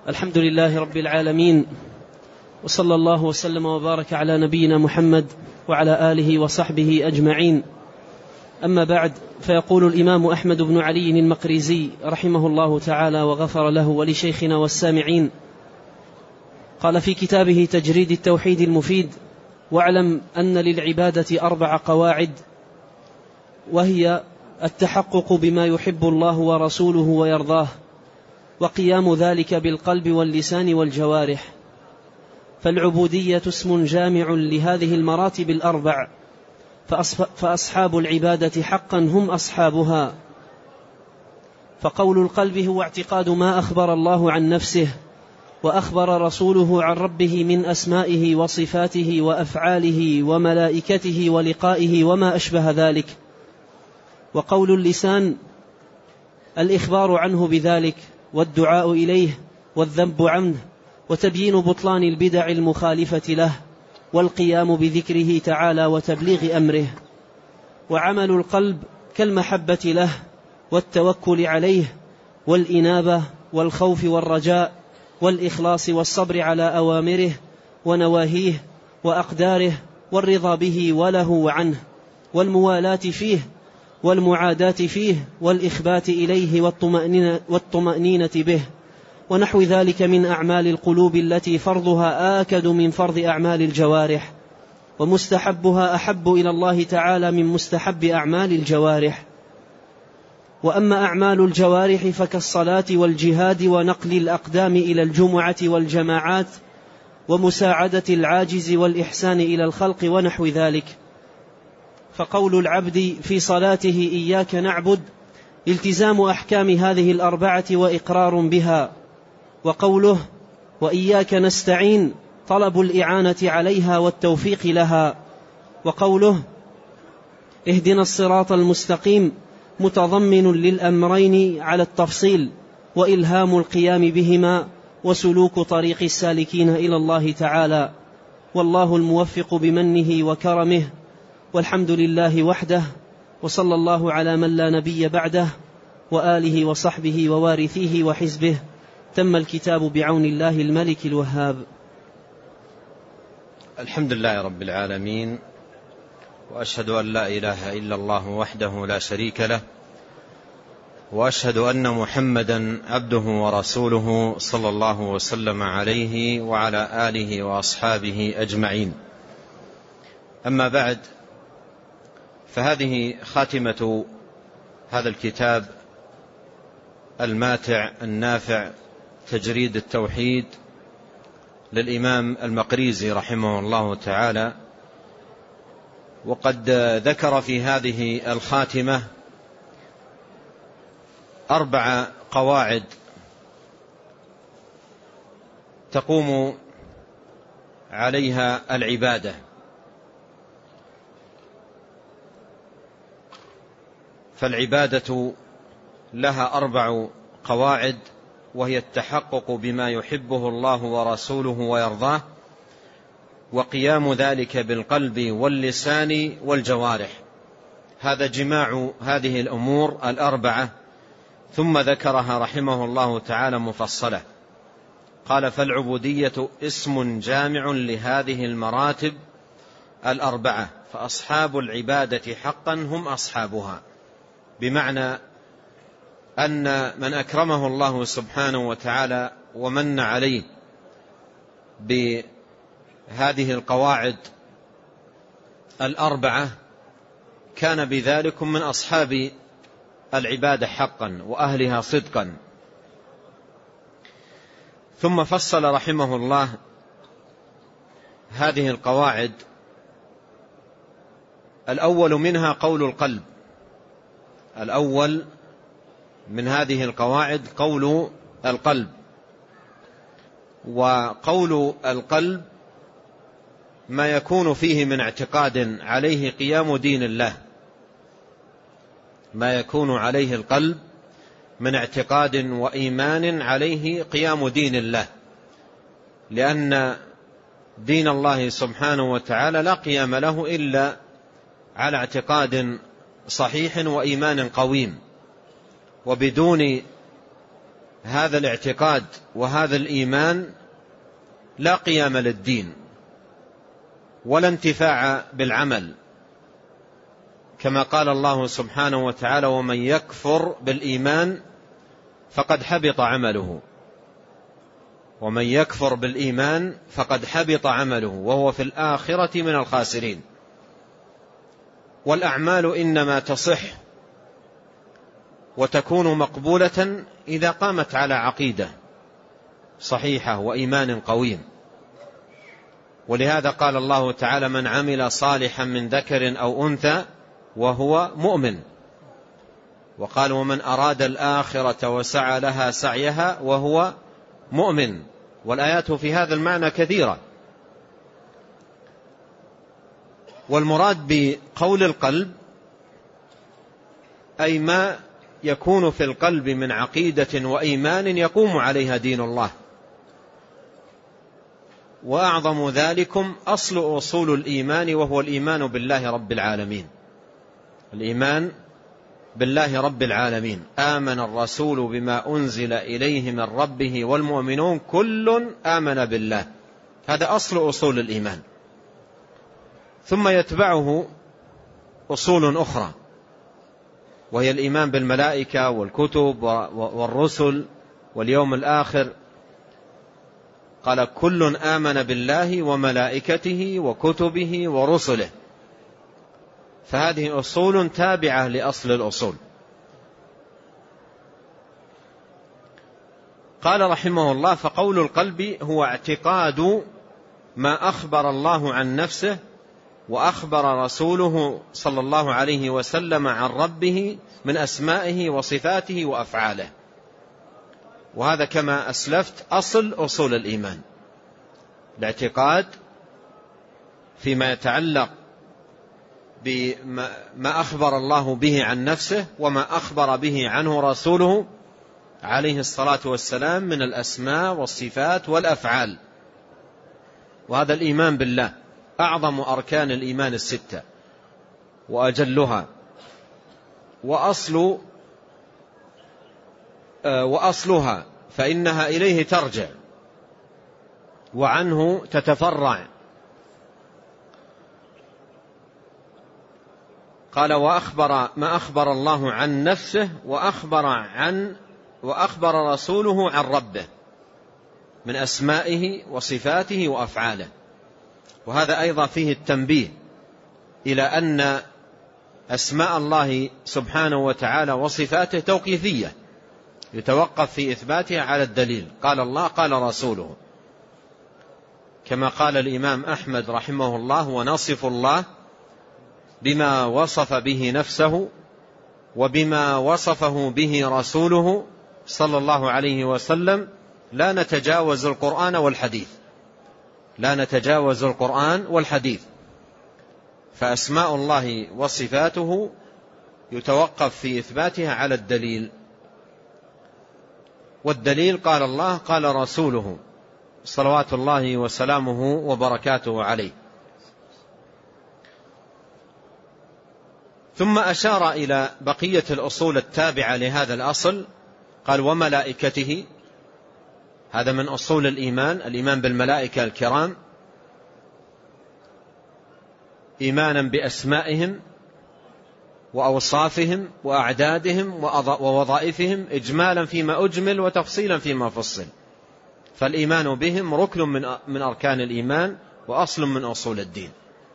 الحمد لله رب العالمين، وصلى الله وسلم وبارك على نبينا محمد وعلى آله وصحبه أجمعين. أما بعد، فيقول الإمام أحمد بن علي المقريزي رحمه الله تعالى وغفر له ولشيخنا والسامعين، قال في كتابه تجريد التوحيد المفيد: واعلم أن للعبادة 4 قواعد، وهي التحقق بما يحب الله ورسوله ويرضاه، وقيام ذلك بالقلب واللسان والجوارح. فالعبودية اسم جامع لهذه المراتب 4، فأصحاب العبادة حقا هم أصحابها. فقول القلب هو اعتقاد ما أخبر الله عن نفسه وأخبر رسوله عن ربه من أسمائه وصفاته وأفعاله وملائكته ولقائه وما أشبه ذلك. وقول اللسان الإخبار عنه بذلك والدعاء إليه والذنب عنه وتبيين بطلان البدع المخالفة له والقيام بذكره تعالى وتبليغ أمره. وعمل القلب كالمحبة له والتوكل عليه والإنابة والخوف والرجاء والإخلاص والصبر على أوامره ونواهيه وأقداره والرضا به وله وعنه والموالاة فيه والمعاداة فيه والإخبات إليه والطمأنينة به، ونحو ذلك من أعمال القلوب التي فرضها آكد من فرض أعمال الجوارح، ومستحبها أحب إلى الله تعالى من مستحب أعمال الجوارح. وأما أعمال الجوارح فكالصلاة والجهاد ونقل الأقدام إلى الجمعة والجماعات ومساعدة العاجز والإحسان إلى الخلق ونحو ذلك. فقول العبد في صلاته إياك نعبد التزام أحكام هذه 4 وإقرار بها، وقوله وإياك نستعين طلب الإعانة عليها والتوفيق لها، وقوله اهدنا الصراط المستقيم متضمن للأمرين على التفصيل وإلهام القيام بهما وسلوك طريق السالكين إلى الله تعالى. والله الموفق بمنه وكرمه، والحمد لله وحده، وصلى الله على من لا نبي بعده وآله وصحبه ووارثيه وحزبه. تم الكتاب بعون الله الملك الوهاب. الحمد لله رب العالمين، وأشهد أن لا إله إلا الله وحده لا شريك له، وأشهد أن محمدا عبده ورسوله صلى الله وسلم عليه وعلى آله وأصحابه أجمعين. أما بعد، فهذه خاتمة هذا الكتاب الماتع النافع تجريد التوحيد للإمام المقريزي رحمه الله تعالى. وقد ذكر في هذه الخاتمة 4 قواعد تقوم عليها العبادة. فالعبادة لها 4 قواعد، وهي التحقق بما يحبه الله ورسوله ويرضاه، وقيام ذلك بالقلب واللسان والجوارح. هذا جماع هذه الأمور 4، ثم ذكرها رحمه الله تعالى مفصلة. قال: فالعبودية اسم جامع لهذه المراتب 4، فأصحاب العبادة حقا هم أصحابها. بمعنى أن من أكرمه الله سبحانه وتعالى ومن عليه بهذه القواعد 4 كان بذلك من أصحاب العبادة حقا وأهلها صدقا. ثم فصل رحمه الله هذه القواعد. الأول منها قول القلب. الأول من هذه القواعد قول القلب. وقول القلب ما يكون فيه من اعتقاد عليه قيام دين الله، ما يكون عليه القلب من اعتقاد وإيمان عليه قيام دين الله، لأن دين الله سبحانه وتعالى لا قيام له إلا على اعتقاد صحيح وإيمان قويم. وبدون هذا الاعتقاد وهذا الإيمان لا قيام للدين ولا انتفاع بالعمل، كما قال الله سبحانه وتعالى: ومن يكفر بالإيمان فقد حبط عمله. ومن يكفر بالإيمان فقد حبط عمله وهو في الآخرة من الخاسرين. والأعمال إنما تصح وتكون مقبولة إذا قامت على عقيدة صحيحة وإيمان قويم. ولهذا قال الله تعالى: من عمل صالحا من ذكر أو أنثى وهو مؤمن. وقال: ومن أراد الآخرة وسعى لها سعيها وهو مؤمن. والآيات في هذا المعنى كثيرة. والمراد بقول القلب أي ما يكون في القلب من عقيدة وإيمان يقوم عليها دين الله. وأعظم ذلكم أصل أصول الإيمان، وهو الإيمان بالله رب العالمين. الإيمان بالله رب العالمين. آمن الرسول بما أنزل إليه من ربه والمؤمنون كل آمن بالله. هذا أصل أصول الإيمان. ثم يتبعه أصول أخرى، وهي الإيمان بالملائكة والكتب والرسل واليوم الآخر. قال: كل آمن بالله وملائكته وكتبه ورسله. فهذه أصول تابعة لأصل الأصول. قال رحمه الله: فقول القلب هو اعتقاد ما أخبر الله عن نفسه وأخبر رسوله صلى الله عليه وسلم عن ربه من أسمائه وصفاته وأفعاله. وهذا كما أسلفت أصل الإيمان، الاعتقاد فيما يتعلق بما أخبر الله به عن نفسه وما أخبر به عنه رسوله عليه الصلاة والسلام من الأسماء والصفات والأفعال. وهذا الإيمان بالله أعظم أركان الإيمان الستة وأجلها، وأصلها فإنها إليه ترجع وعنه تتفرع. قال: وأخبر ما أخبر الله عن نفسه وأخبر رسوله عن ربه من أسمائه وصفاته وأفعاله. وهذا أيضا فيه التنبيه إلى أن أسماء الله سبحانه وتعالى وصفاته توقيفية، يتوقف في إثباتها على الدليل، قال الله قال رسوله، كما قال الإمام أحمد رحمه الله: ونصف الله بما وصف به نفسه وبما وصفه به رسوله صلى الله عليه وسلم، لا نتجاوز القرآن والحديث. لا نتجاوز القرآن والحديث. فأسماء الله وصفاته يتوقف في إثباتها على الدليل، والدليل قال الله قال رسوله صلوات الله وسلامه وبركاته عليه. ثم أشار إلى بقية الأصول التابعة لهذا الأصل، قال: وملائكته. هذا من أصول الإيمان، الإيمان بالملائكة الكرام، إيمانا بأسمائهم وأوصافهم وأعدادهم ووظائفهم، إجمالا فيما أجمل وتفصيلا فيما فصل. فالإيمان بهم ركن من أركان الإيمان وأصل من أصول الدين.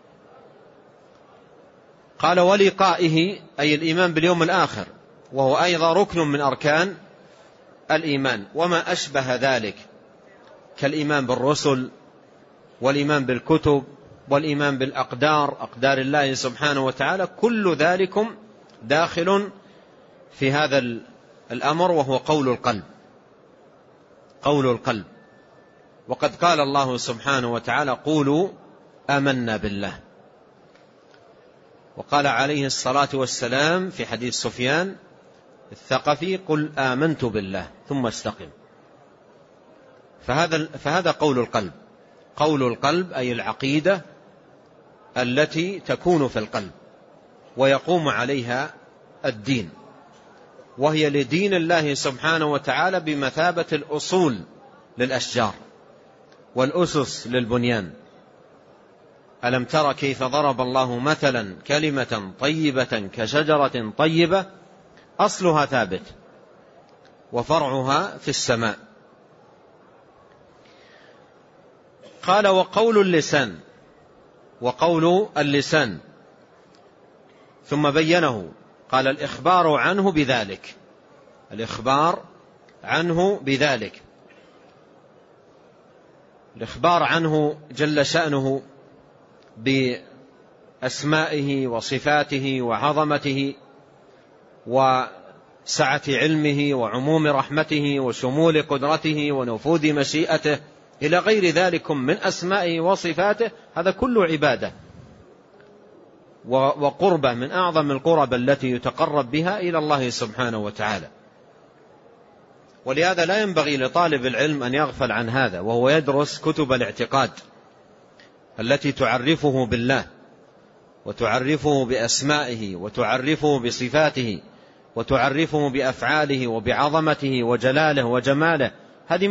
قال: ولقائه، أي الإيمان باليوم الآخر، وهو أيضا ركن من أركان الإيمان، وما أشبه ذلك كالإيمان بالرسل والإيمان بالكتب والإيمان بالأقدار، أقدار الله سبحانه وتعالى، كل ذلكم داخل في هذا الأمر، وهو قول القلب. قول القلب. وقد قال الله سبحانه وتعالى: قولوا آمنا بالله. وقال عليه الصلاة والسلام في حديث سفيان الثقفي: قل آمنت بالله ثم استقم. فهذا قول القلب. قول القلب أي العقيدة التي تكون في القلب ويقوم عليها الدين. وهي لدين الله سبحانه وتعالى بمثابة الأصول للأشجار والأسس للبنيان. ألم تر كيف ضرب الله مثلا كلمة طيبة كشجرة طيبة أصلها ثابت وفرعها في السماء. قال وقول اللسان ثم بينه، قال الإخبار عنه بذلك الإخبار عنه جل شأنه بأسمائه وصفاته وعظمته وسعة علمه وعموم رحمته وشمول قدرته ونفوذ مشيئته إلى غير ذلك من أسمائه وصفاته، هذا كله عبادة وقربة من أعظم القرب التي يتقرب بها إلى الله سبحانه وتعالى. ولهذا لا ينبغي لطالب العلم أن يغفل عن هذا وهو يدرس كتب الاعتقاد التي تعرفه بالله وتعرفه بأسمائه وتعرفه بصفاته وتعرفه بأفعاله وبعظمته وجلاله وجماله. هذه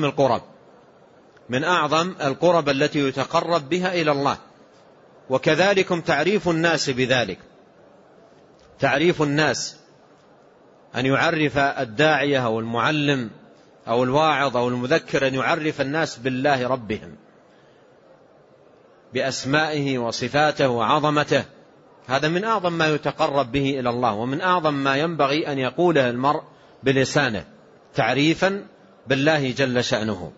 من أعظم القرب التي يتقرب بها إلى الله. وكذلك تعريف الناس بذلك، تعريف الناس أن يعرف الداعية أو المعلم أو الواعظ أو المذكر أن يعرف الناس بالله ربهم بأسمائه وصفاته وعظمته، هذا من أعظم ما يتقرب به إلى الله ومن أعظم ما ينبغي أن يقوله المرء بلسانه تعريفا بالله جل شأنه.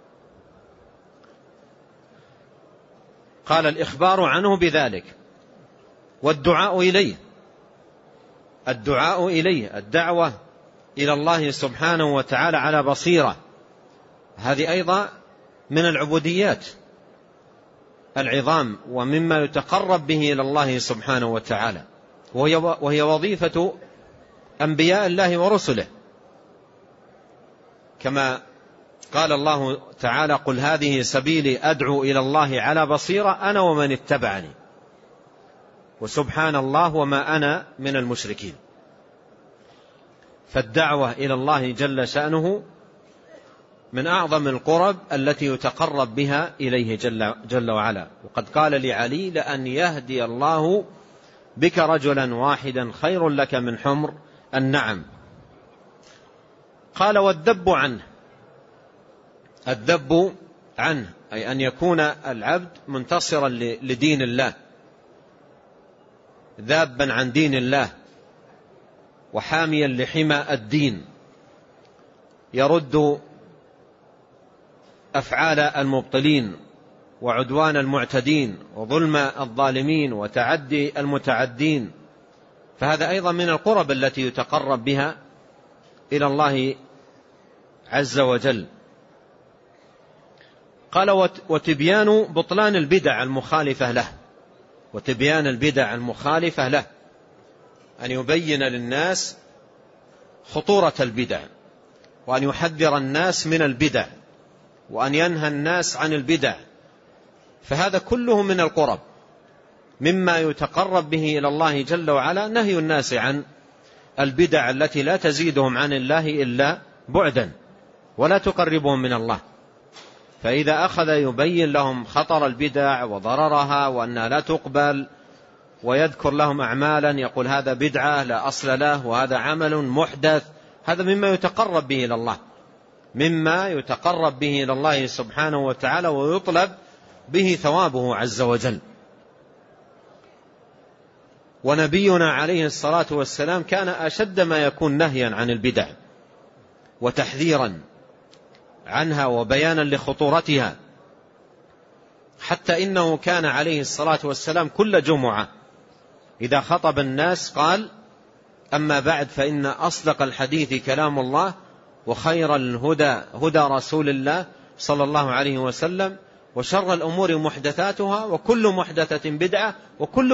قال الإخبار عنه بذلك والدعاء إليه، الدعوة إلى الله سبحانه وتعالى على بصيرة، هذه أيضا من العبوديات العظام ومما يتقرب به إلى الله سبحانه وتعالى، وهي وظيفة أنبياء الله ورسله، كما قال الله تعالى: قل هذه سبيلي أدعو إلى الله على بصيرة أنا ومن اتبعني وسبحان الله وما أنا من المشركين. فالدعوة إلى الله جل شأنه من أعظم القرب التي يتقرب بها إليه جل وعلا. وقد قال لعلي: لأن يهدي الله بك رجلا واحدا خير لك من حمر النعم. قال: والذب عنه أي أن يكون العبد منتصرا لدين الله، ذابا عن دين الله وحاميا لحمى الدين، يرد أفعال المبطلين وعدوان المعتدين وظلم الظالمين وتعدي المتعدين. فهذا أيضا من القرب التي يتقرب بها إلى الله عز وجل. قال: وتبيان بطلان البدع المخالفة له، وتبيان البدع المخالفة له، أن يبين للناس خطورة البدع وأن يحذر الناس من البدع وأن ينهى الناس عن البدع. فهذا كله من القرب مما يتقرب به إلى الله جل وعلا، نهي الناس عن البدع التي لا تزيدهم عن الله إلا بعدا ولا تقربهم من الله. فإذا أخذ يبين لهم خطر البدع وضررها وأنها لا تقبل ويذكر لهم أعمالا يقول هذا بدعة لا أصل له وهذا عمل محدث، هذا مما يتقرب به إلى الله، مما يتقرب به إلى الله سبحانه وتعالى ويطلب به ثوابه عز وجل. ونبينا عليه الصلاة والسلام كان أشد ما يكون نهيا عن البدع وتحذيرا عنها وبيانا لخطورتها، حتى إنه كان عليه الصلاة والسلام كل جمعة إذا خطب الناس قال: أما بعد فإن أصدق الحديث كلام الله وخير الهدى هدى رسول الله صلى الله عليه وسلم وشر الأمور محدثاتها وكل محدثة بدعة وكل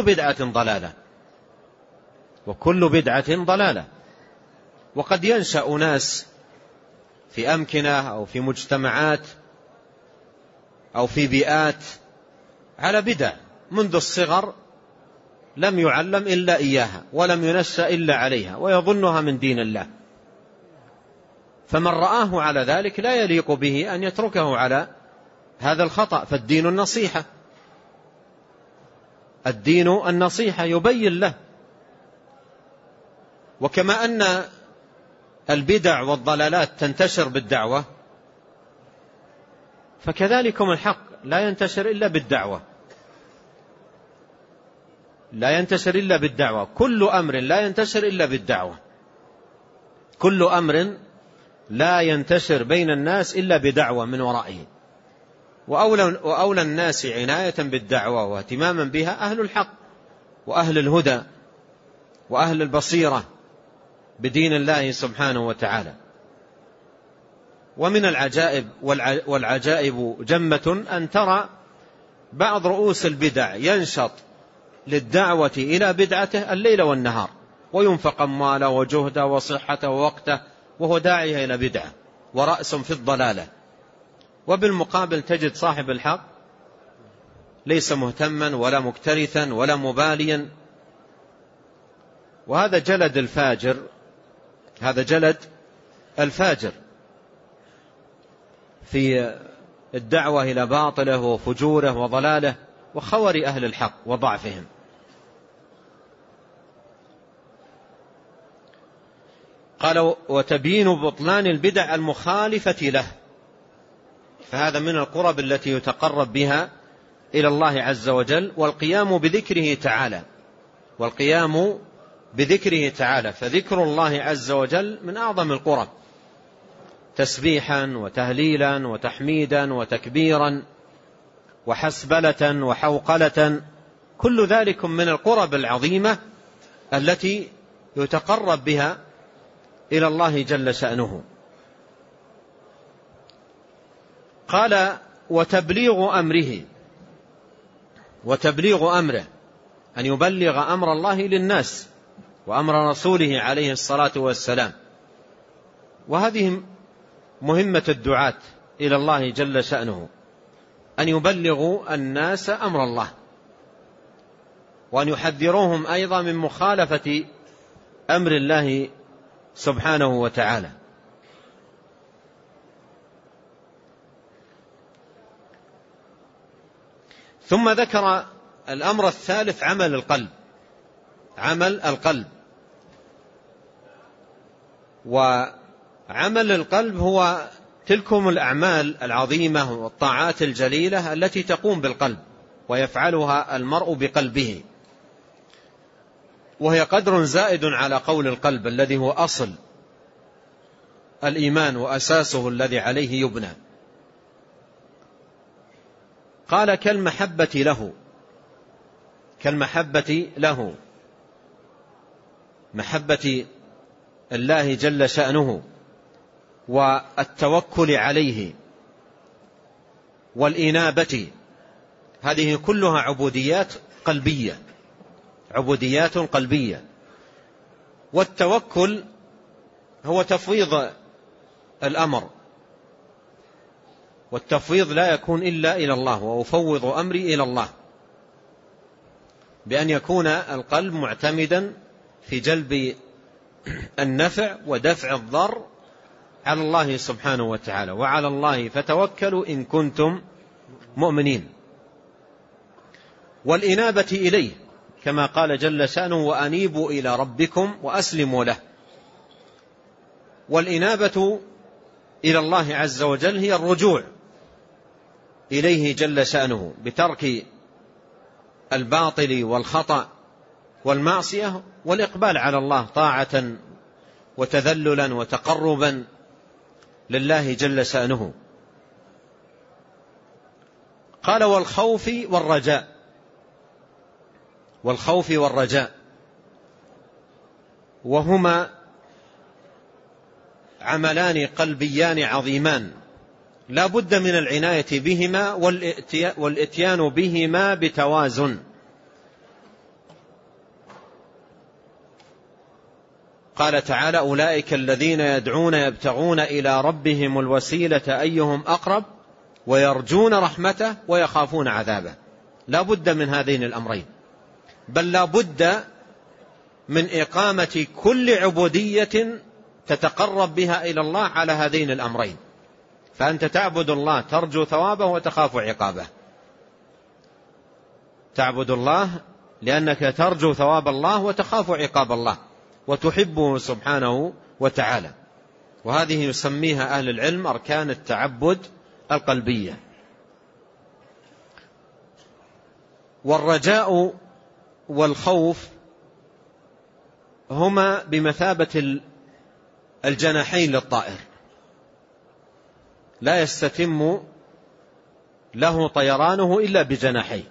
بدعة ضلالة. وقد ينشأ ناس في أمكنة أو في مجتمعات أو في بيئات على بدع منذ الصغر لم يعلم إلا إياها ولم ينشأ إلا عليها ويظنها من دين الله، فمن رآه على ذلك لا يليق به أن يتركه على هذا الخطأ. فالدين النصيحة، الدين النصيحة يبين له. وكما أن البدع والضلالات تنتشر بالدعوة، فكذلكم الحق لا ينتشر إلا بالدعوة، لا ينتشر إلا بالدعوة. كل أمر لا ينتشر إلا بالدعوة، كل أمر لا ينتشر بين الناس إلا بدعوة من ورائه. وأولى الناس عناية بالدعوة واهتماما بها أهل الحق وأهل الهدى وأهل البصيرة بدين الله سبحانه وتعالى. ومن العجائب والعجائب جمة أن ترى بعض رؤوس البدع ينشط للدعوة إلى بدعته الليل والنهار، وينفق أمواله وجهده وصحته ووقته وهو داعية إلى بدعة ورأس في الضلالة. وبالمقابل تجد صاحب الحق ليس مهتما ولا مكترثا ولا مباليا. وهذا جلد الفاجر، هذا جلد الفاجر في الدعوة إلى باطله وفجوره وضلاله وخور أهل الحق وضعفهم. قال وتبيين بطلان البدع المخالفة له، فهذا من القرب التي يتقرب بها إلى الله عز وجل، والقيام بذكره تعالى، والقيام بذكره تعالى. فذكر الله عز وجل من أعظم القرب، تسبيحا وتهليلا وتحميدا وتكبيرا وحسبلة وحوقلة، كل ذلك من القرب العظيمة التي يتقرب بها إلى الله جل شأنه. قال وتبليغ أمره، وتبليغ أمره أن يبلغ أمر الله للناس وأمر رسوله عليه الصلاة والسلام. وهذه مهمة الدعاة إلى الله جل شأنه، أن يبلغوا الناس أمر الله، وأن يحذروهم أيضا من مخالفة أمر الله سبحانه وتعالى. ثم ذكر الأمر الثالث عمل القلب، عمل القلب. وعمل القلب هو تلكم الأعمال العظيمة والطاعات الجليلة التي تقوم بالقلب ويفعلها المرء بقلبه، وهي قدر زائد على قول القلب الذي هو أصل الإيمان وأساسه الذي عليه يبنى. قال كالمحبة له، كالمحبة له، محبة الله جل شأنه والتوكل عليه والإنابة، هذه كلها عبوديات قلبية، عبوديات قلبية. والتوكل هو تفويض الأمر، والتفويض لا يكون إلا إلى الله، وأفوض أمري إلى الله، بأن يكون القلب معتمدا في جلب النفع ودفع الضر على الله سبحانه وتعالى، وعلى الله فتوكلوا إن كنتم مؤمنين. والإنابة إليه كما قال جل شأنه وأنيبوا إلى ربكم وأسلموا له. والإنابة إلى الله عز وجل هي الرجوع إليه جل شأنه بترك الباطل والخطأ والمعصية، والإقبال على الله طاعة وتذللا وتقربا لله جل شأنه. قال والخوف والرجاء، والخوف والرجاء، وهما عملان قلبيان عظيمان لا بد من العناية بهما والإتيان بهما بتوازن. قال تعالى أولئك الذين يدعون يبتغون إلى ربهم الوسيلة أيهم أقرب ويرجون رحمته ويخافون عذابه. لا بد من هذين الأمرين، بل لا بد من إقامة كل عبودية تتقرب بها إلى الله على هذين الأمرين. فأنت تعبد الله ترجو ثوابه وتخاف عقابه، تعبد الله لأنك ترجو ثواب الله وتخاف عقاب الله وتحبه سبحانه وتعالى. وهذه يسميها أهل العلم أركان التعبد القلبية. والرجاء والخوف هما بمثابة الجناحين للطائر، لا يستتم له طيرانه إلا بجناحين.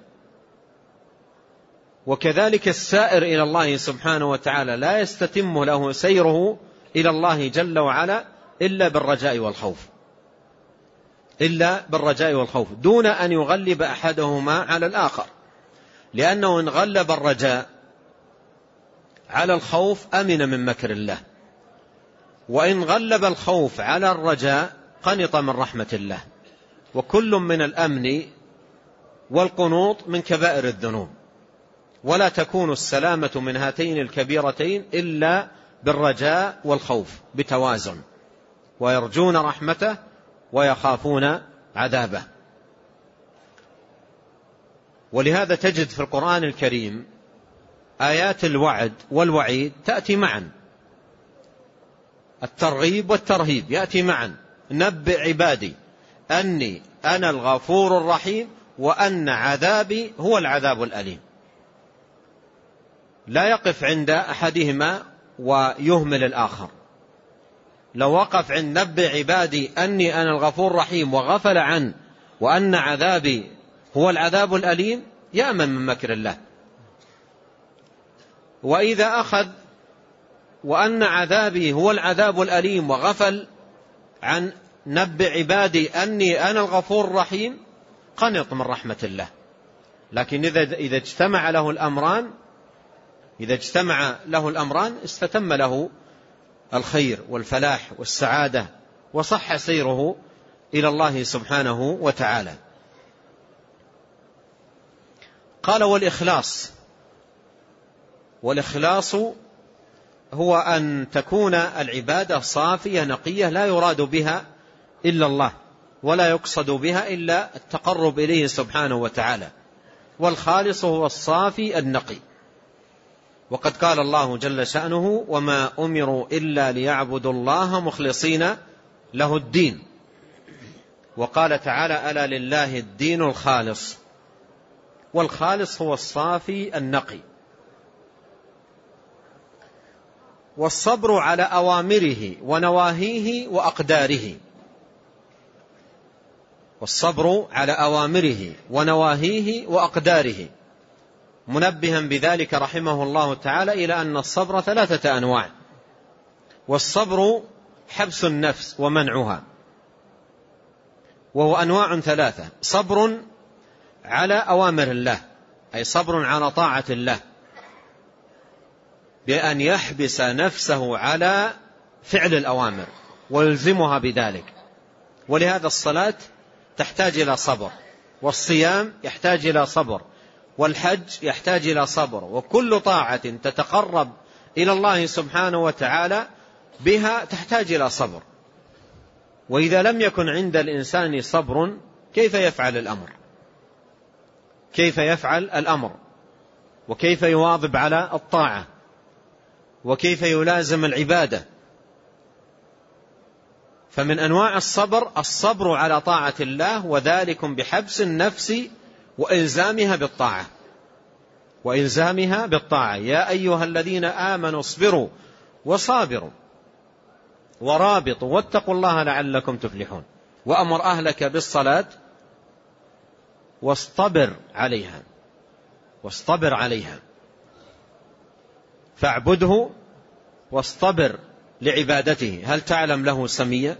وكذلك السائر إلى الله سبحانه وتعالى لا يستتم له سيره إلى الله جل وعلا إلا بالرجاء والخوف، إلا بالرجاء والخوف، دون أن يغلب أحدهما على الآخر. لأنه إن غلب الرجاء على الخوف أمن من مكر الله، وإن غلب الخوف على الرجاء قنط من رحمة الله. وكل من الأمن والقنوط من كبائر الذنوب، ولا تكون السلامة من هاتين الكبيرتين إلا بالرجاء والخوف بتوازن، ويرجون رحمته ويخافون عذابه. ولهذا تجد في القرآن الكريم آيات الوعد والوعيد تأتي معا، الترغيب والترهيب يأتي معا. نبئ عبادي أني أنا الغفور الرحيم وأن عذابي هو العذاب الأليم. لا يقف عند أحدهما ويهمل الآخر. لو وقف عند نبئ عبادي أني أنا الغفور الرحيم وغفل عن وأن عذابي هو العذاب الأليم يأمن من مكر الله. وإذا أخذ وأن عذابي هو العذاب الأليم وغفل عن نبئ عبادي أني أنا الغفور الرحيم قنط من رحمة الله. لكن إذا اجتمع له الأمران استتم له الخير والفلاح والسعادة وصح سيره إلى الله سبحانه وتعالى. قال والإخلاص هو أن تكون العبادة صافية نقية لا يراد بها إلا الله، ولا يقصد بها إلا التقرب إليه سبحانه وتعالى. والخالص هو الصافي النقي. وقد قال الله جل شأنه وما أمروا إلا ليعبدوا الله مخلصين له الدين. وقال تعالى ألا لله الدين الخالص. والخالص هو الصافي النقي. والصبر على أوامره ونواهيه وأقداره، والصبر على أوامره ونواهيه وأقداره، منبها بذلك رحمه الله تعالى إلى أن الصبر 3 أنواع. والصبر حبس النفس ومنعها، وهو أنواع 3: صبر على أوامر الله، أي صبر على طاعة الله بأن يحبس نفسه على فعل الأوامر ويلزمها بذلك. ولهذا الصلاة تحتاج إلى صبر، والصيام يحتاج إلى صبر، والحج يحتاج إلى صبر. وكل طاعة تتقرب إلى الله سبحانه وتعالى بها تحتاج إلى صبر. وإذا لم يكن عند الإنسان صبر كيف يفعل الأمر؟ وكيف يواظب على الطاعة؟ وكيف يلازم العبادة؟ فمن أنواع الصبر على طاعة الله، وذلك بحبس النفس وإلزامها بالطاعة. يا أيها الذين آمنوا اصبروا وصابروا ورابطوا واتقوا الله لعلكم تفلحون. وأمر أهلك بالصلاة واصطبر عليها فاعبده واصطبر لعبادته هل تعلم له سميا.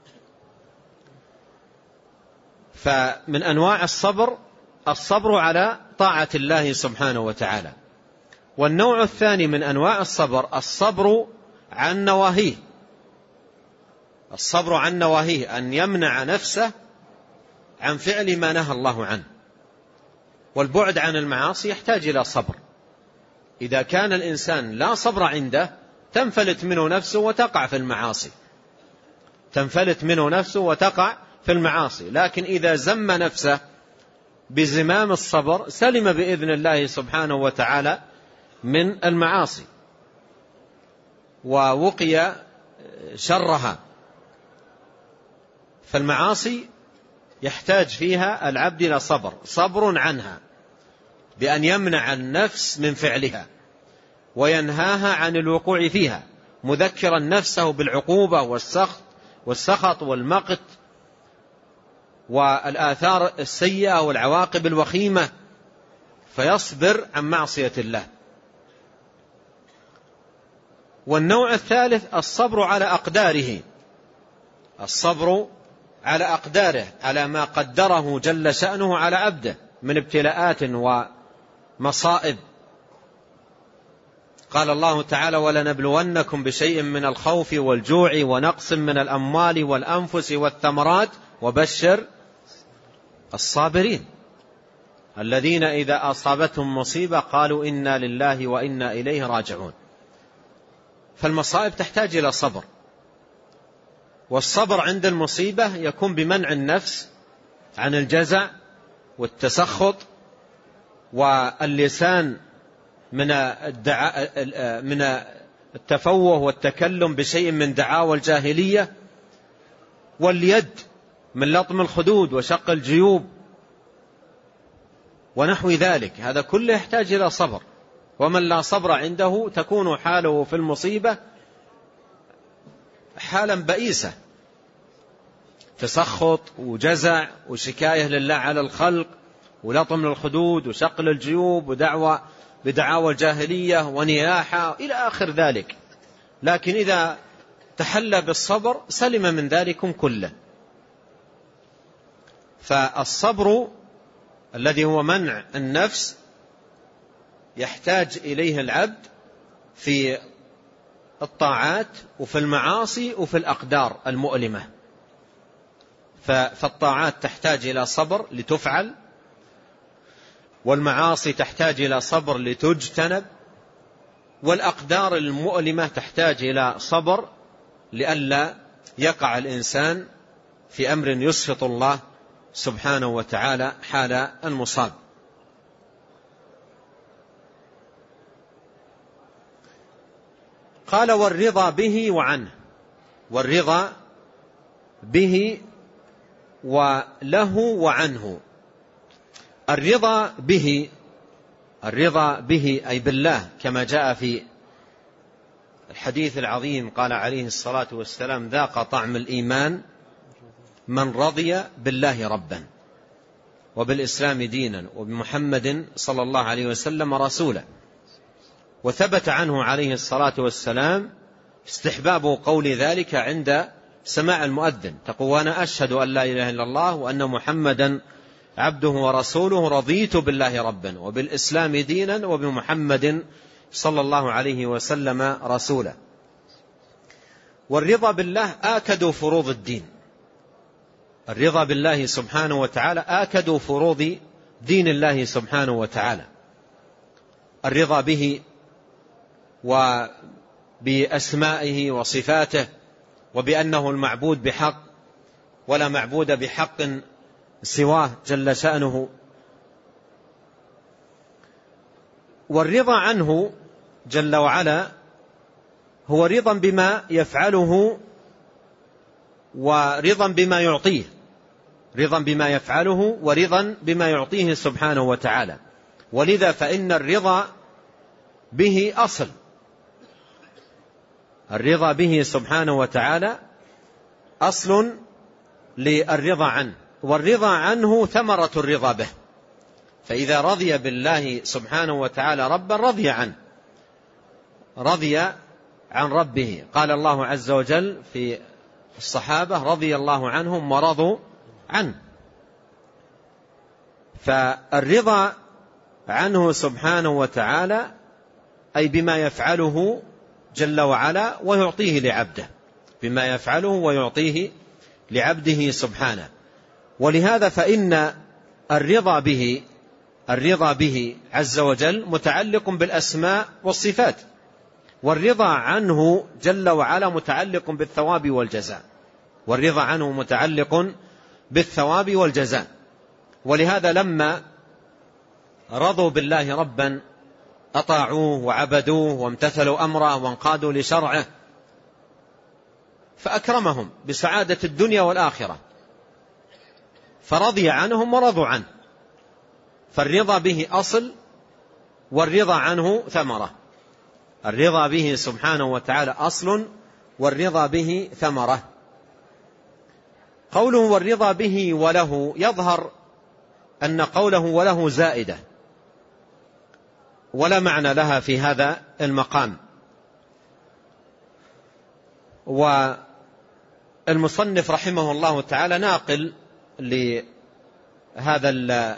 فمن أنواع الصبر على طاعة الله سبحانه وتعالى. والنوع الثاني من أنواع الصبر عن نواهيه، أن يمنع نفسه عن فعل ما نهى الله عنه. والبعد عن المعاصي يحتاج إلى صبر، إذا كان الإنسان لا صبر عنده تنفلت منه نفسه وتقع في المعاصي، تنفلت منه نفسه وتقع في المعاصي. لكن إذا زم نفسه بزمام الصبر سلم بإذن الله سبحانه وتعالى من المعاصي ووقي شرها. فالمعاصي يحتاج فيها العبد إلى صبر عنها، بأن يمنع النفس من فعلها وينهاها عن الوقوع فيها، مذكرا نفسه بالعقوبة والسخط والمقت والآثار السيئة والعواقب الوخيمة، فيصبر عن معصية الله. والنوع الثالث الصبر على أقداره، الصبر على أقداره، على ما قدره جل شأنه على عبده من ابتلاءات ومصائب. قال الله تعالى: ولنبلونكم بشيء من الخوف والجوع ونقص من الأموال والأنفس والثمرات وبشر الصابرين الذين إذا أصابتهم مصيبة قالوا إنا لله وإنا إليه راجعون. فالمصائب تحتاج إلى صبر، والصبر عند المصيبة يكون بمنع النفس عن الجزع والتسخط، واللسان من التفوه والتكلم بشيء من دعاوى الجاهلية، واليد من لطم الخدود وشق الجيوب ونحو ذلك. هذا كله يحتاج إلى صبر، ومن لا صبر عنده تكون حاله في المصيبة حالا بئيسة، تسخط وجزع وشكاية لله على الخلق ولطم الخدود وشق الجيوب بدعاوى الجاهلية ونياحة إلى آخر ذلك. لكن إذا تحلى بالصبر سلم من ذلكم كله. فالصبر الذي هو منع النفس يحتاج إليه العبد في الطاعات وفي المعاصي وفي الأقدار المؤلمة. فالطاعات تحتاج إلى صبر لتفعل، والمعاصي تحتاج إلى صبر لتجتنب، والأقدار المؤلمة تحتاج إلى صبر لئلا يقع الإنسان في أمر يسخط الله سبحانه وتعالى حال المصاب. قال: والرضا به وعنه، والرضا به وله وعنه. الرضا به أي بالله، كما جاء في الحديث العظيم قال عليه الصلاة والسلام: ذاق طعم الإيمان من رضي بالله ربا وبالإسلام دينا وبمحمد صلى الله عليه وسلم رسولا. وثبت عنه عليه الصلاة والسلام استحباب قول ذلك عند سماع المؤذن، تقول: وأنا أشهد أن لا إله إلا الله وأن محمدا عبده ورسوله رضيت بالله ربا وبالإسلام دينا وبمحمد صلى الله عليه وسلم رسولا. والرضا بالله آكد فروض الدين، الرضا بالله سبحانه وتعالى آكد فروض دين الله سبحانه وتعالى. الرضا به وبأسمائه وصفاته، وبأنه المعبود بحق ولا معبود بحق سواه جل شأنه. والرضا عنه جل وعلا هو رضا بما يفعله ورضا بما يعطيه، رضا بما يفعله ورضا بما يعطيه سبحانه وتعالى. ولذا فإن الرضا به أصل، الرضا به سبحانه وتعالى أصل للرضا عنه، والرضا عنه ثمرة الرضا به. فإذا رضي بالله سبحانه وتعالى ربا رضي عنه، رضي عن ربه. قال الله عز وجل في الصحابة: رضي الله عنهم ورضوا عنه. فالرضا عنه سبحانه وتعالى أي بما يفعله جل وعلا ويعطيه لعبده، بما يفعله ويعطيه لعبده سبحانه. ولهذا فإن الرضا به الرضا به عز وجل متعلق بالأسماء والصفات، والرضا عنه جل وعلا متعلق بالثواب والجزاء، والرضا عنه متعلق بالثواب والجزاء. ولهذا لما رضوا بالله ربا أطاعوه وعبدوه وامتثلوا أمره وانقادوا لشرعه، فأكرمهم بسعادة الدنيا والآخرة، فرضي عنهم ورضوا عنه. فالرضا به أصل، والرضا عنه ثمرة. الرضا به سبحانه وتعالى أصل، والرضا به ثمرة. قوله والرضا به وله، يظهر أن قوله وله زائدة ولا معنى لها في هذا المقام. والمصنف رحمه الله تعالى ناقل لهذا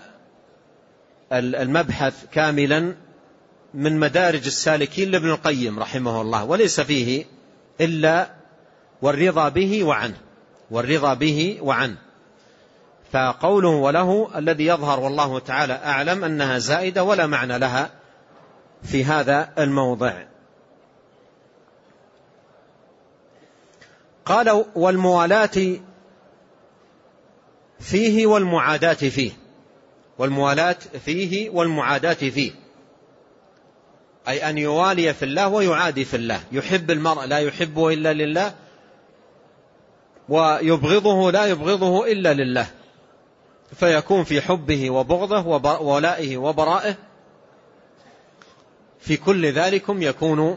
المبحث كاملا من مدارج السالكين لابن القيم رحمه الله، وليس فيه إلا والرضا به وعنه، والرضا به وعنه. فقوله وله الذي يظهر والله تعالى أعلم أنها زائدة ولا معنى لها في هذا الموضع. قال والموالاة فيه والمعاداة فيه، والموالاة فيه والمعاداة فيه، أي أن يوالي في الله ويعادي في الله. يحب المرء لا يحبه إلا لله، ويبغضه لا يبغضه إلا لله، فيكون في حبه وبغضه وولائه وبرائه في كل ذلكم يكون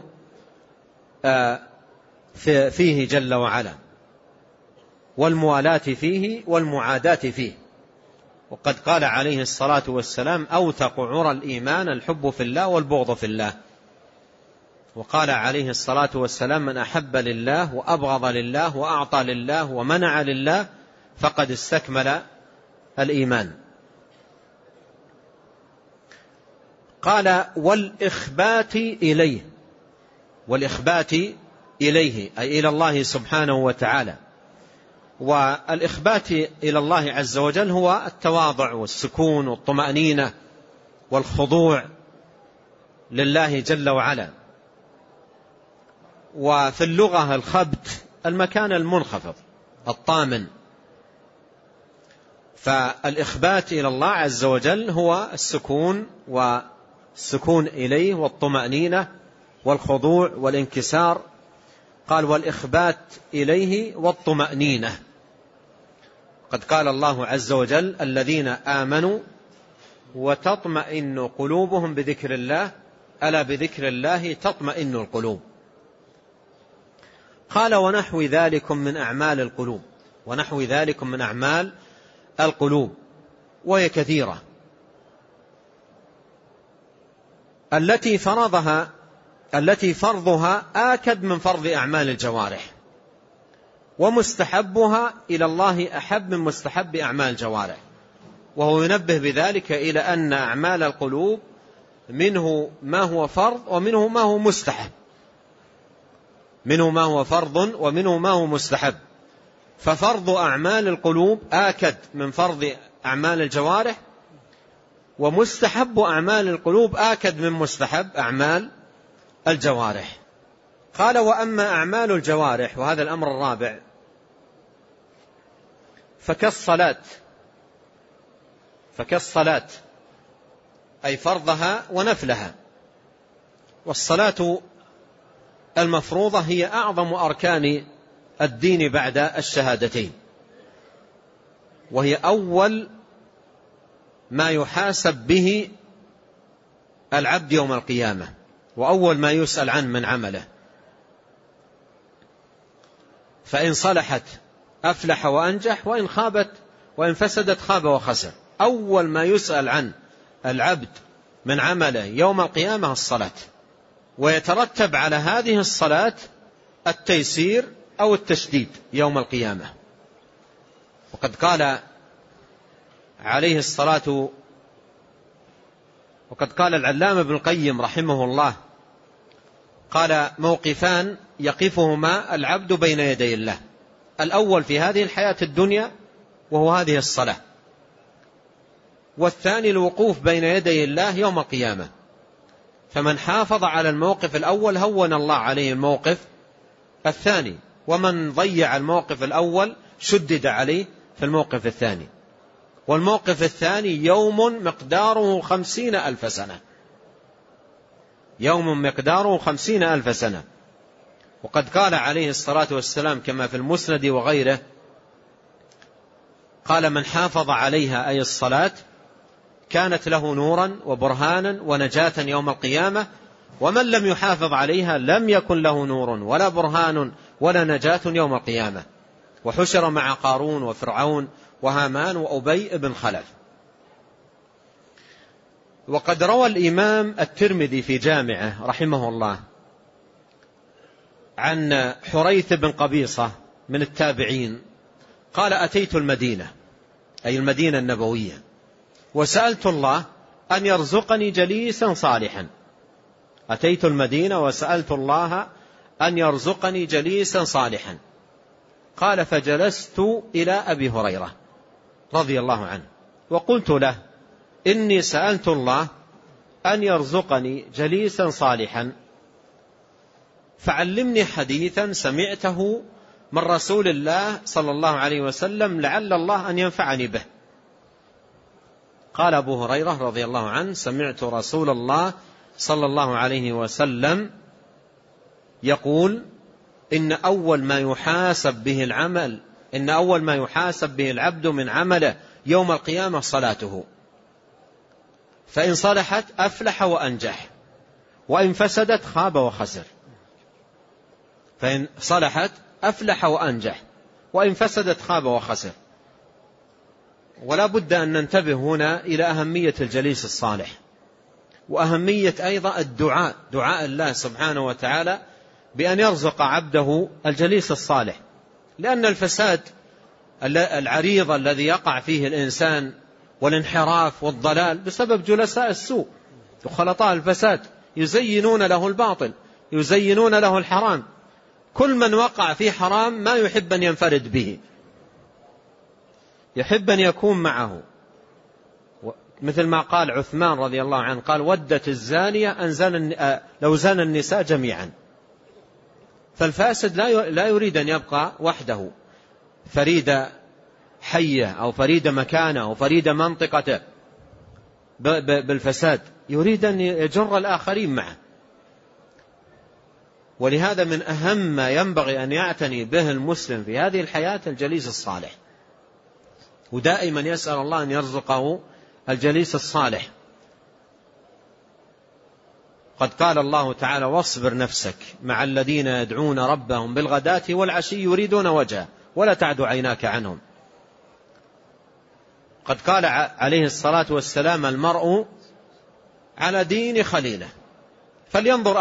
فيه جل وعلا. والموالاة فيه والمعاداة فيه. وقد قال عليه الصلاة والسلام أوثق عرى الإيمان الحب في الله والبغض في الله. وقال عليه الصلاة والسلام من أحب لله وأبغض لله وأعطى لله ومنع لله فقد استكمل الإيمان. قال والإخبات إليه، والإخبات إليه أي إلى الله سبحانه وتعالى. والإخبات إلى الله عز وجل هو التواضع والسكون والطمأنينة والخضوع لله جل وعلا. وفي اللغة الخبت المكان المنخفض الطامن، فالإخبات إلى الله عز وجل هو السكون والسكون إليه والطمأنينة والخضوع والانكسار. قال والإخبات إليه والطمأنينة. قد قال الله عز وجل الذين آمنوا وتطمئن قلوبهم بذكر الله ألا بذكر الله تطمئن القلوب. قال ونحو ذلكم من أعمال القلوب، ونحو ذلكم من أعمال القلوب، وهي كثيرة، التي فرضها آكد من فرض أعمال الجوارح، ومستحبها إلى الله أحب من مستحب أعمال الجوارح. وهو ينبه بذلك إلى أن أعمال القلوب منه ما هو فرض ومنه ما هو مستحب، منه ما هو فرض ومنه ما هو مستحب. ففرض أعمال القلوب آكد من فرض أعمال الجوارح، ومستحب أعمال القلوب آكد من مستحب أعمال الجوارح. قال وأما أعمال الجوارح، وهذا الأمر الرابع، فكالصلاة أي فرضها ونفلها. والصلاة المفروضة هي أعظم أركان الدين بعد الشهادتين، وهي أول ما يحاسب به العبد يوم القيامة، وأول ما يسأل عنه من عمله. فإن صلحت أفلح وأنجح، وإن خابت وإن فسدت خاب وخسر. أول ما يسأل عن العبد من عمله يوم القيامة الصلاة، ويترتب على هذه الصلاة التيسير أو التشديد يوم القيامة. وقد قال عليه الصلاة وقد قال العلامة ابن القيم رحمه الله، قال موقفان يقفهما العبد بين يدي الله: الأول في هذه الحياة الدنيا وهو هذه الصلاة، والثاني الوقوف بين يدي الله يوم القيامة. فمن حافظ على الموقف الأول هون الله عليه الموقف الثاني، ومن ضيع الموقف الأول شدد عليه في الموقف الثاني. والموقف الثاني يوم مقداره 50,000 سنة، يوم مقداره 50,000 سنة. وقد قال عليه الصلاة والسلام كما في المسند وغيره، قال: من حافظ عليها أي الصلاة كانت له نورا وبرهانا ونجاة يوم القيامة، ومن لم يحافظ عليها لم يكن له نور ولا برهان ولا نجاة يوم القيامة. وحشر مع قارون وفرعون وهامان وأبي بن خلف. وقد روى الإمام الترمذي في جامعه رحمه الله عن حريث بن قبيصة من التابعين قال: أتيت المدينة، أي المدينة النبوية، وسألت الله أن يرزقني جليسا صالحا. أتيت المدينة وسألت الله أن يرزقني جليسا صالحا. قال: فجلست إلى أبي هريرة رضي الله عنه وقلت له: إني سألت الله أن يرزقني جليسا صالحا، فعلمني حديثا سمعته من رسول الله صلى الله عليه وسلم لعل الله أن ينفعني به. قال أبو هريرة رضي الله عنه: سمعت رسول الله صلى الله عليه وسلم يقول: إن أول ما يحاسب به العبد من عمله يوم القيامة صلاته، فإن صلحت أفلح وأنجح، وإن فسدت خاب وخسر. فإن صلحت أفلح وأنجح، وإن فسدت خاب وخسر. ولا بد أن ننتبه هنا إلى أهمية الجليس الصالح، وأهمية أيضا الدعاء، دعاء الله سبحانه وتعالى بأن يرزق عبده الجليس الصالح. لأن الفساد العريض الذي يقع فيه الإنسان والانحراف والضلال بسبب جلساء السوء وخلطاء الفساد، يزينون له الباطل، يزينون له الحرام. كل من وقع في حرام ما يحب أن ينفرد به، يحب أن يكون معه. مثل ما قال عثمان رضي الله عنه، قال: ودت الزانية لو زان النساء جميعا. فالفاسد لا يريد أن يبقى وحده، فريد حيه أو فريد مكانه أو فريد منطقته بالفساد، يريد أن يجر الآخرين معه. ولهذا من أهم ما ينبغي أن يعتني به المسلم في هذه الحياة الجليس الصالح، ودائما يسأل الله أن يرزقه الجليس الصالح. قد قال الله تعالى: واصبر نفسك مع الذين يدعون ربهم بالغداة والعشي يريدون وجهه ولا تعد عيناك عنهم. قد قال عليه الصلاة والسلام: المرء على دين خليله، فلينظر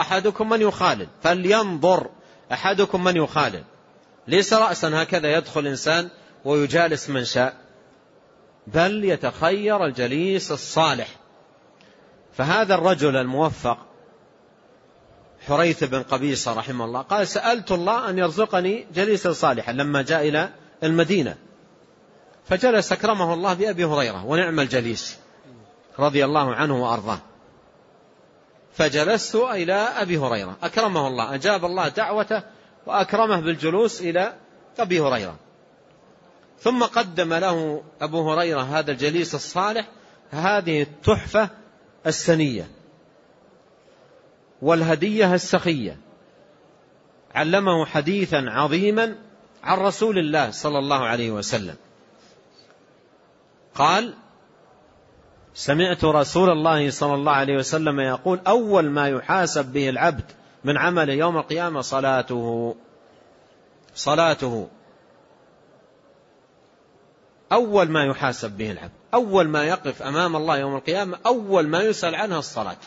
أحدكم من يخالل. ليس رأسا هكذا يدخل إنسان ويجالس من شاء، بل يتخير الجليس الصالح. فهذا الرجل الموفق حريث بن قبيصة رحمه الله قال: سألت الله أن يرزقني جليسا صالحا لما جاء إلى المدينة، فجلس أكرمه الله بأبي هريرة، ونعم الجليس رضي الله عنه وأرضاه. فجلست إلى أبي هريرة أكرمه الله، أجاب الله دعوته وأكرمه بالجلوس إلى أبي هريرة. ثم قدم له أبو هريرة هذا الجليس الصالح هذه التحفة السنية والهدية السخية، علمه حديثا عظيما عن رسول الله صلى الله عليه وسلم. قال: سمعت رسول الله صلى الله عليه وسلم يقول: أول ما يحاسب به العبد من عمله يوم القيامة صلاته. أول ما يحاسب به العبد، أول ما يقف أمام الله يوم القيامة، أول ما يسأل عنها الصلاة.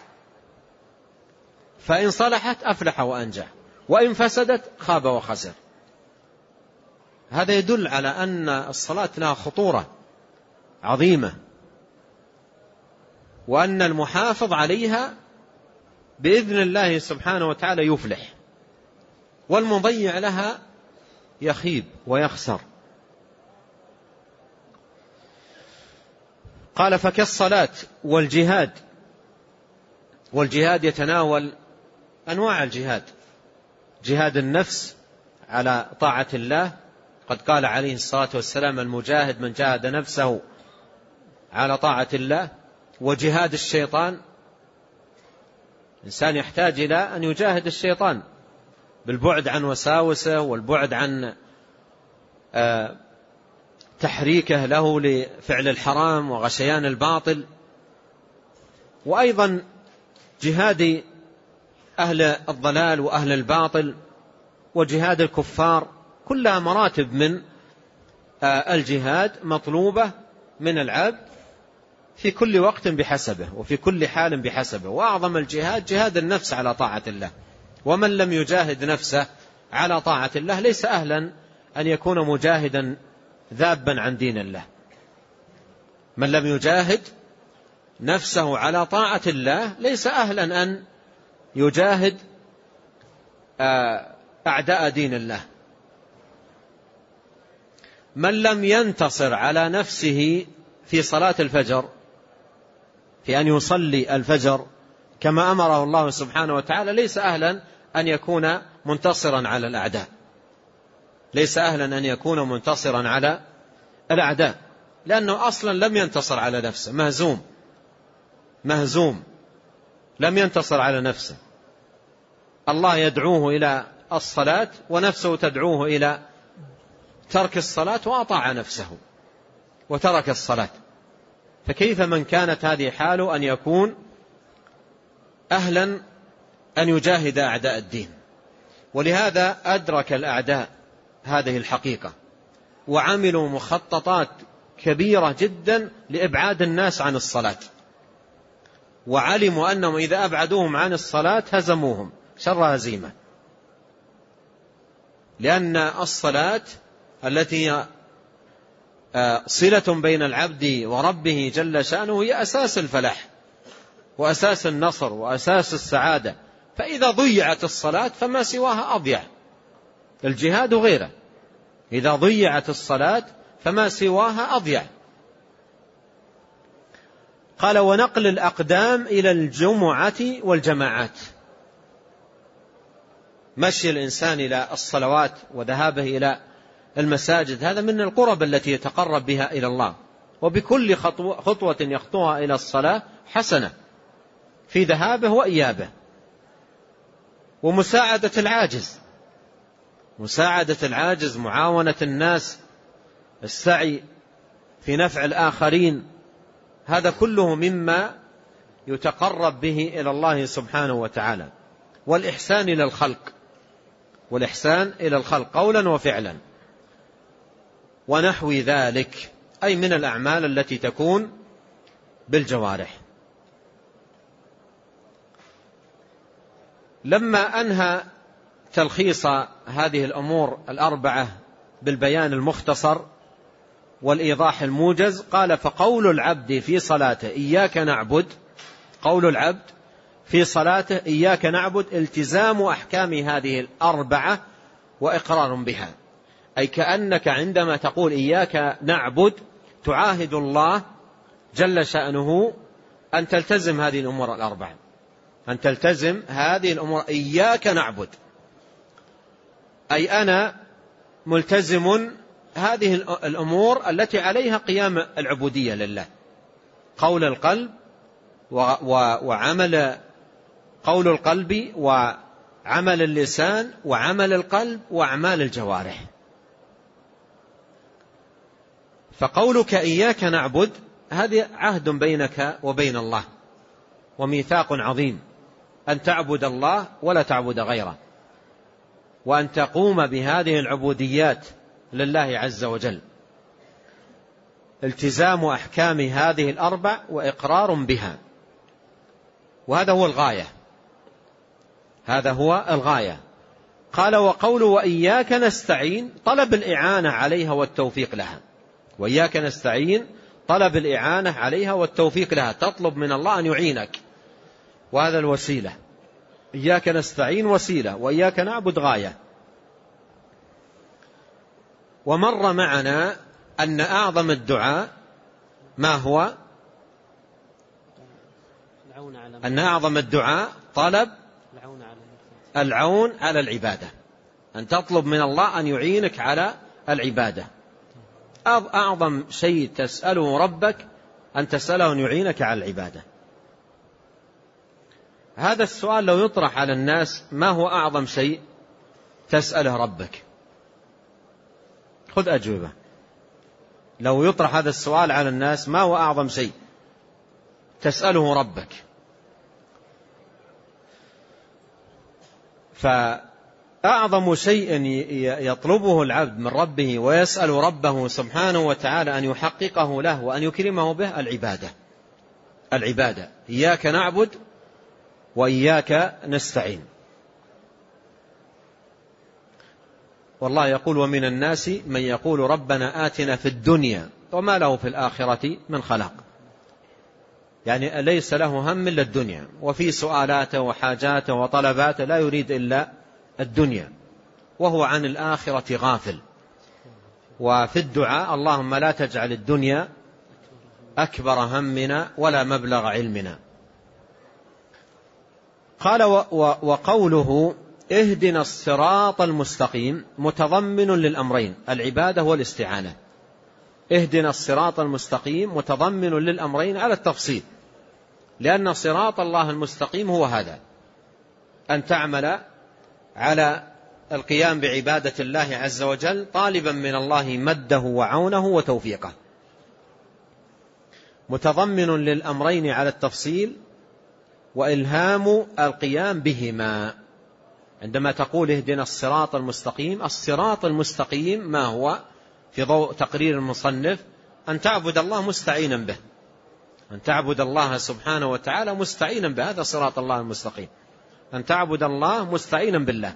فإن صلحت أفلح وأنجح، وإن فسدت خاب وخسر. هذا يدل على أن الصلاة لها خطورة عظيمة، وأن المحافظ عليها بإذن الله سبحانه وتعالى يفلح، والمضيع لها يخيب ويخسر. قال فكالصلاة والجهاد. والجهاد يتناول أنواع الجهاد: جهاد النفس على طاعة الله، قد قال عليه الصلاة والسلام: المجاهد من جاهد نفسه على طاعة الله. وجهاد الشيطان، الإنسان يحتاج إلى أن يجاهد الشيطان بالبعد عن وساوسه والبعد عن تحريكه له لفعل الحرام وغشيان الباطل. وأيضا جهاد أهل الضلال وأهل الباطل وجهاد الكفار، كلها مراتب من الجهاد مطلوبة من العبد في كل وقت بحسبه وفي كل حال بحسبه. وأعظم الجهاد جهاد النفس على طاعة الله، ومن لم يجاهد نفسه على طاعة الله ليس أهلا أن يكون مجاهدا ذابا عن دين الله. من لم يجاهد نفسه على طاعة الله ليس أهلا أن يجاهد أعداء دين الله. من لم ينتصر على نفسه في صلاة الفجر، في أن يصلي الفجر كما أمره الله سبحانه وتعالى، ليس أهلا أن يكون منتصرا على الأعداء، ليس أهلا أن يكون منتصرا على الأعداء، لأنه أصلا لم ينتصر على نفسه، مهزوم لم ينتصر على نفسه. الله يدعوه إلى الصلاة ونفسه تدعوه إلى ترك الصلاة، وأطاع نفسه وترك الصلاة. فكيف من كانت هذه حاله أن يكون أهلا أن يجاهد أعداء الدين؟ ولهذا أدرك الأعداء هذه الحقيقة وعملوا مخططات كبيرة جدا لإبعاد الناس عن الصلاة، وعلموا أنهم إذا أبعدوهم عن الصلاة هزموهم شر هزيمة، لأن الصلاة التي صلة بين العبد وربه جل شأنه هي أساس الفلاح وأساس النصر وأساس السعادة. فإذا ضيعت الصلاة فما سواها أضيع، الجهاد غيره، إذا ضيعت الصلاة فما سواها أضيع. قال ونقل الأقدام إلى الجمعة والجماعات، مشي الإنسان إلى الصلوات وذهابه إلى المساجد هذا من القرب التي يتقرب بها إلى الله، وبكل خطوة يخطوها إلى الصلاة حسنة في ذهابه وإيابه. ومساعدة العاجز، معاونة الناس، السعي في نفع الآخرين، هذا كله مما يتقرب به إلى الله سبحانه وتعالى. والإحسان إلى الخلق قولا وفعلا ونحو ذلك، أي من الأعمال التي تكون بالجوارح. لما أنهى تلخيص هذه الأمور الأربعة بالبيان المختصر والإيضاح الموجز، قال فقول العبد في صلاته إياك نعبد، قول العبد في صلاته إياك نعبد التزام أحكام هذه الأربعة وإقرار بها، أي كأنك عندما تقول إياك نعبد تعاهد الله جل شأنه أن تلتزم هذه الأمور الأربعة، أن تلتزم هذه الأمور. إياك نعبد أي أنا ملتزم هذه الأمور التي عليها قيام العبودية لله، قول القلب وعمل، قول القلب وعمل اللسان وعمل القلب وأعمال الجوارح. فقولك إياك نعبد هذا عهد بينك وبين الله وميثاق عظيم، أن تعبد الله ولا تعبد غيره، وأن تقوم بهذه العبوديات لله عز وجل، التزام أحكام هذه الأربع وإقرار بها. وهذا هو الغاية، هذا هو الغاية. قال وقول وإياك نستعين طلب الإعانة عليها والتوفيق لها، وإياك نستعين طلب الإعانة عليها والتوفيق لها، تطلب من الله أن يعينك، وهذا الوسيلة. إياك نستعين وسيلة، وإياك نعبد غاية. ومر معنا أن أعظم الدعاء ما هو؟ أن أعظم الدعاء طلب العون على العبادة، أن تطلب من الله أن يعينك على العبادة. أعظم شيء تسأله ربك أن تسأله أن يعينك على العبادة. هذا السؤال لو يطرح على الناس: ما هو أعظم شيء تسأله ربك؟ خذ أجوبة. لو يطرح هذا السؤال على الناس: ما هو أعظم شيء تسأله ربك؟ فأعظم شيء يطلبه العبد من ربه ويسأل ربه سبحانه وتعالى أن يحققه له وأن يكرمه به العبادة. إياك نعبد وإياك نستعين. والله يقول: ومن الناس من يقول ربنا آتنا في الدنيا وما له في الآخرة من خلاق. يعني ليس له هم إلا الدنيا، وفي سؤالاته وحاجاته وطلباته لا يريد إلا الدنيا، وهو عن الآخرة غافل. وفي الدعاء: اللهم لا تجعل الدنيا أكبر همنا ولا مبلغ علمنا. قال: وقوله اهدنا الصراط المستقيم متضمن للأمرين، العبادة والاستعانة. اهدنا الصراط المستقيم متضمن للأمرين على التفصيل، لأن صراط الله المستقيم هو هذا: أن تعمل على القيام بعبادة الله عز وجل طالبا من الله مده وعونه وتوفيقه. متضمن للأمرين على التفصيل وإلهام القيام بهما. عندما تقول اهدنا الصراط المستقيم، الصراط المستقيم ما هو في ضوء تقرير المصنف؟ أن تعبد الله مستعينا به، أن تعبد الله سبحانه وتعالى مستعينا به، هذا صراط الله المستقيم، أن تعبد الله مستعينا بالله.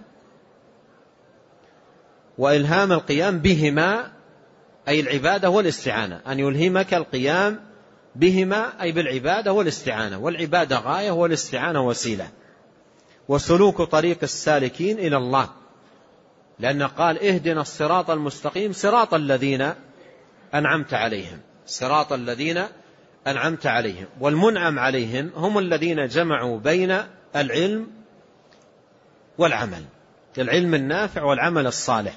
وإلهام القيام بهما أي العبادة والاستعانة، أن يلهمك القيام بهما أي بالعبادة والاستعانة، والعبادة غاية والاستعانة وسيلة. وسلوك طريق السالكين إلى الله، لأن قال اهدنا الصراط المستقيم صراط الذين أنعمت عليهم، صراط الذين أنعمت عليهم. والمنعم عليهم هم الذين جمعوا بين العلم والعمل، العلم النافع والعمل الصالح.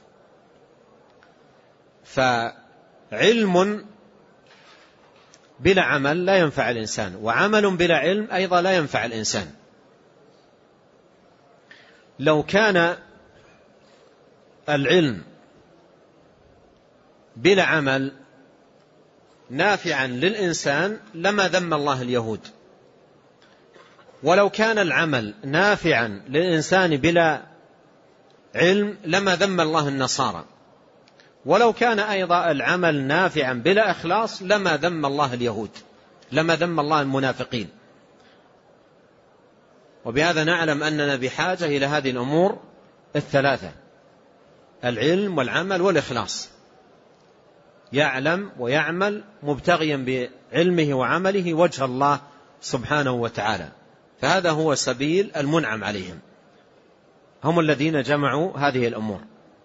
فعلم بلا عمل لا ينفع الإنسان، وعمل بلا علم أيضا لا ينفع الإنسان. لو كان العلم بلا عمل نافعا للإنسان لما ذم الله اليهود، ولو كان العمل نافعا للإنسان بلا علم لما ذم الله النصارى، ولو كان أيضا العمل نافعا بلا إخلاص لما ذم الله اليهود، لما ذم الله المنافقين. وبهذا نعلم أننا بحاجة إلى هذه الأمور الثلاثة: العلم والعمل والإخلاص. يعلم ويعمل مبتغيا بعلمه وعمله وجه الله سبحانه وتعالى، فهذا هو سبيل المنعم عليهم، هم الذين جمعوا هذه الأمور.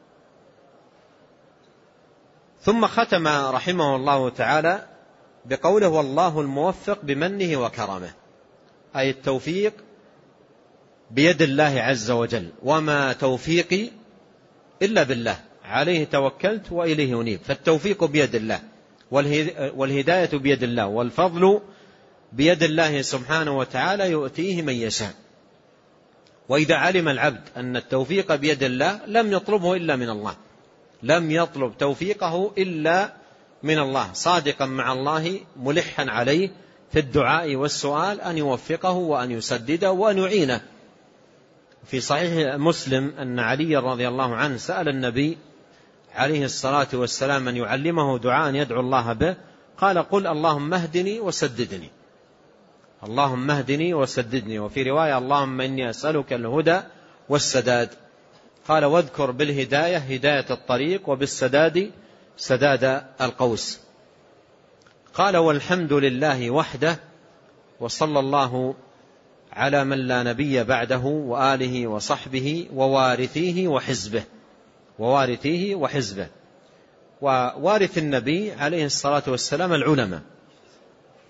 ثم ختم رحمه الله تعالى بقوله: والله الموفق بمنه وكرمه، أي التوفيق بيد الله عز وجل، وما توفيقي إلا بالله، عليه توكلت وإليه أنيب. فالتوفيق بيد الله، والهداية بيد الله، والفضل بيد الله سبحانه وتعالى يؤتيه من يشاء. وإذا علم العبد أن التوفيق بيد الله لم يطلبه إلا من الله، لم يطلب توفيقه إلا من الله، صادقا مع الله ملحا عليه في الدعاء والسؤال أن يوفقه وأن يسدده وأن يعينه. في صحيح مسلم أن علي رضي الله عنه سأل النبي عليه الصلاة والسلام أن يعلمه دعاء يدعو الله به، قال: قل اللهم اهدني وسددني، اللهم اهدني وسددني. وفي رواية: اللهم إني أسألك الهدى والسداد. قال: واذكر بالهداية هداية الطريق، وبالسداد سداد القوس. قال: والحمد لله وحده، وصلى الله على من لا نبي بعده، وآله وصحبه ووارثيه وحزبه. ووارثيه وحزبه. ووارث النبي عليه الصلاة والسلام العلماء،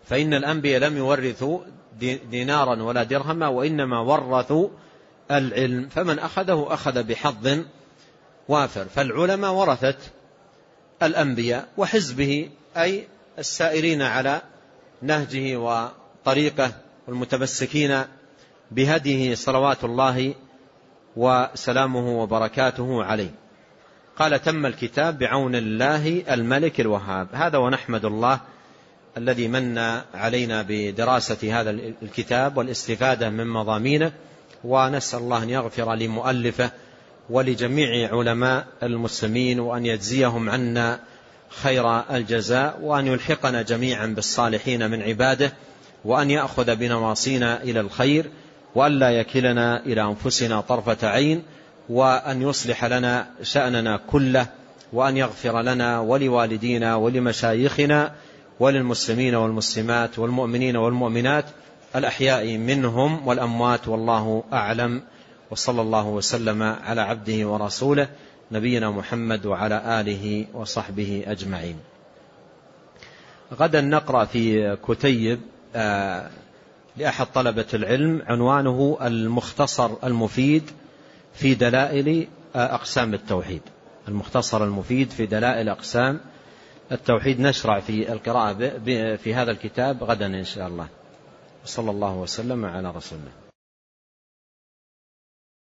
فإن الأنبياء لم يورثوا دينارا ولا درهما، وإنما ورثوا العلم، فمن أخذه أخذ بحظ وافر. فالعلماء ورثت الأنبياء وحزبه، أي السائرين على نهجه وطريقه والمتمسكين بهديه صلوات الله وسلامه وبركاته عليه. قال: تم الكتاب بعون الله الملك الوهاب. هذا ونحمد الله الذي من علينا بدراسة هذا الكتاب والاستفادة من مضامينه، ونسأل الله أن يغفر لمؤلفه ولجميع علماء المسلمين، وأن يجزيهم عنا خير الجزاء، وأن يلحقنا جميعا بالصالحين من عباده، وأن يأخذ بنواصينا إلى الخير، وأن لا يكلنا إلى أنفسنا طرفة عين، وأن يصلح لنا شأننا كله، وأن يغفر لنا ولوالدينا ولمشايخنا وللمسلمين والمسلمات والمؤمنين والمؤمنات الأحياء منهم والأموات، والله أعلم. وصلى الله وسلم على عبده ورسوله نبينا محمد وعلى آله وصحبه أجمعين. غدا نقرأ في كتيب لأحد طلبة العلم عنوانه المختصر المفيد في دلائل أقسام التوحيد. المختصر المفيد في دلائل أقسام التوحيد. نشرع في القراءة في هذا الكتاب غدا إن شاء الله. صلى الله وسلم على رسوله.